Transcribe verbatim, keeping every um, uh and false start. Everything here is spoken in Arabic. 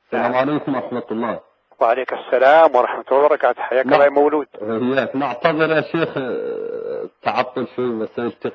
السلام عليكم ورحمة الله. وعليك السلام ورحمة الله وبركاته. حياك الله يا مولود. نعتذر يا شيخ تعطل شوي مسألة